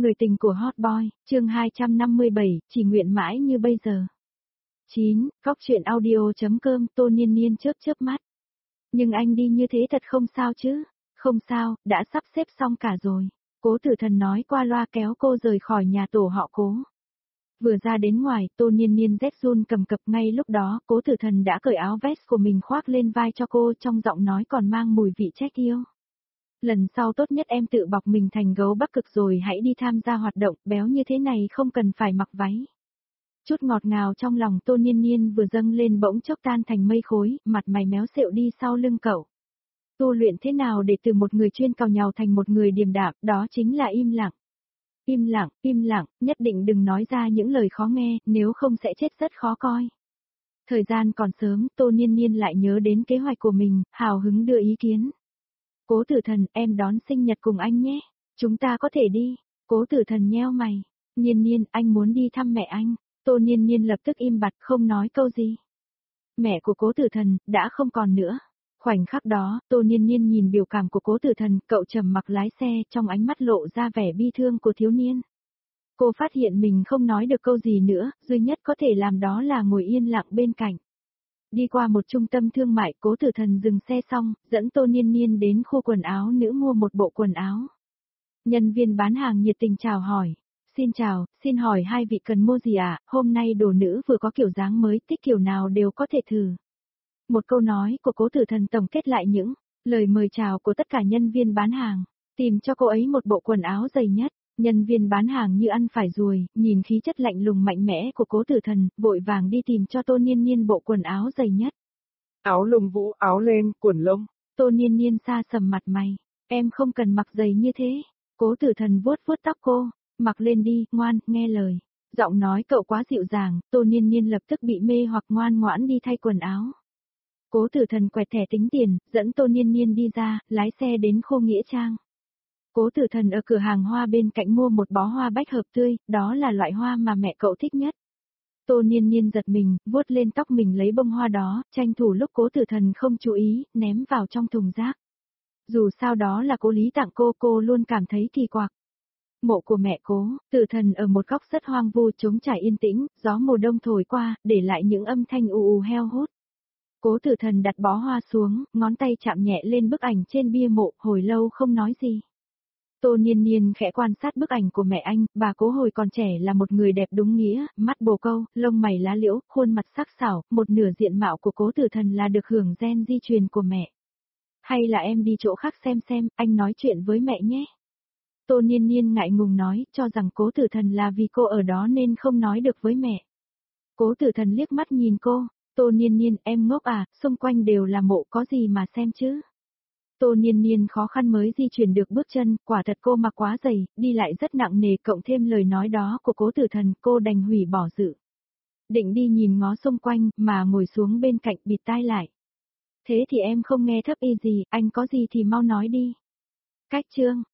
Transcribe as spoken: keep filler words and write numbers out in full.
Người tình của Hot Boy, chương hai trăm năm mươi bảy, chỉ nguyện mãi như bây giờ. chín. Góc truyện audio.com Tô Niên Niên chớp chớp mắt. Nhưng anh đi như thế thật không sao chứ? Không sao, đã sắp xếp xong cả rồi. Cố Tử Thần nói qua loa kéo cô rời khỏi nhà tổ họ Cố. Vừa ra đến ngoài, Tô Niên Niên rét run cầm cập, ngay lúc đó, Cố Tử Thần đã cởi áo vest của mình khoác lên vai cho cô, trong giọng nói còn mang mùi vị trách yêu. Lần sau tốt nhất em tự bọc mình thành gấu Bắc Cực rồi hãy đi tham gia hoạt động, béo như thế này không cần phải mặc váy. Chút ngọt ngào trong lòng Tô Niên Niên vừa dâng lên bỗng chốc tan thành mây khối, mặt mày méo xẹo đi sau lưng cậu. Tu luyện thế nào để từ một người chuyên càu nhàu thành một người điềm đạm, đó chính là im lặng. Im lặng, im lặng, nhất định đừng nói ra những lời khó nghe, nếu không sẽ chết rất khó coi. Thời gian còn sớm, Tô Niên Niên lại nhớ đến kế hoạch của mình, hào hứng đưa ý kiến. Cố Tử Thần, em đón sinh nhật cùng anh nhé. Chúng ta có thể đi. Cố Tử Thần nheo mày. Niên Niên, anh muốn đi thăm mẹ anh. Tô Niên Niên lập tức im bặt không nói câu gì. Mẹ của Cố Tử Thần, đã không còn nữa. Khoảnh khắc đó, Tô Niên Niên nhìn biểu cảm của Cố Tử Thần, cậu trầm mặc lái xe, trong ánh mắt lộ ra vẻ bi thương của thiếu niên. Cô phát hiện mình không nói được câu gì nữa, duy nhất có thể làm đó là ngồi yên lặng bên cạnh. Đi qua một trung tâm thương mại, Cố Tử Thần dừng xe xong, dẫn Tô Niên Niên đến khu quần áo nữ mua một bộ quần áo. Nhân viên bán hàng nhiệt tình chào hỏi. Xin chào, xin hỏi hai vị cần mua gì ạ? À? Hôm nay đồ nữ vừa có kiểu dáng mới, thích kiểu nào đều có thể thử. Một câu nói của Cố Tử Thần tổng kết lại những lời mời chào của tất cả nhân viên bán hàng. Tìm cho cô ấy một bộ quần áo dày nhất. Nhân viên bán hàng như ăn phải ruồi, nhìn khí chất lạnh lùng mạnh mẽ của Cố Tử Thần, vội vàng đi tìm cho Tô Niên Niên bộ quần áo dày nhất. Áo lông vũ, áo len, quần lông. Tô Niên Niên xa sầm mặt mày. Em không cần mặc giày như thế. Cố Tử Thần vuốt vuốt tóc cô. Mặc lên đi, ngoan, nghe lời. Giọng nói cậu quá dịu dàng, Tô Niên Niên lập tức bị mê hoặc ngoan ngoãn đi thay quần áo. Cố Tử Thần quẹt thẻ tính tiền, dẫn Tô Niên Niên đi ra, lái xe đến khu Nghĩa Trang. Cố Tử Thần ở cửa hàng hoa bên cạnh mua một bó hoa bách hợp tươi, đó là loại hoa mà mẹ cậu thích nhất. Tô Niên Niên giật mình, vuốt lên tóc mình lấy bông hoa đó, tranh thủ lúc Cố Tử Thần không chú ý, ném vào trong thùng rác. Dù sao đó là Cố Lý tặng cô, cô luôn cảm thấy kỳ quặc. Mộ của mẹ Cố Tử Thần ở một góc rất hoang vu trống trải yên tĩnh, gió mùa đông thổi qua, để lại những âm thanh ù ù heo hút. Cố Tử Thần đặt bó hoa xuống, ngón tay chạm nhẹ lên bức ảnh trên bia mộ, hồi lâu không nói gì. Tô Niên Niên khẽ quan sát bức ảnh của mẹ anh, bà Cố hồi còn trẻ là một người đẹp đúng nghĩa, mắt bồ câu, lông mày lá liễu, khuôn mặt sắc sảo, một nửa diện mạo của Cố Tử Thần là được hưởng gen di truyền của mẹ. Hay là em đi chỗ khác xem xem, anh nói chuyện với mẹ nhé. Tô Niên Niên ngại ngùng nói, cho rằng Cố Tử Thần là vì cô ở đó nên không nói được với mẹ. Cố Tử Thần liếc mắt nhìn cô, Tô Niên Niên, em ngốc à, xung quanh đều là mộ có gì mà xem chứ. Tô Niên Niên khó khăn mới di chuyển được bước chân, quả thật cô mặc quá dày, đi lại rất nặng nề, cộng thêm lời nói đó của Cố Tử Thần, cô đành hủy bỏ dự định đi nhìn ngó xung quanh, mà ngồi xuống bên cạnh bịt tai lại. Thế thì em không nghe thấp y gì, anh có gì thì mau nói đi. Cách chương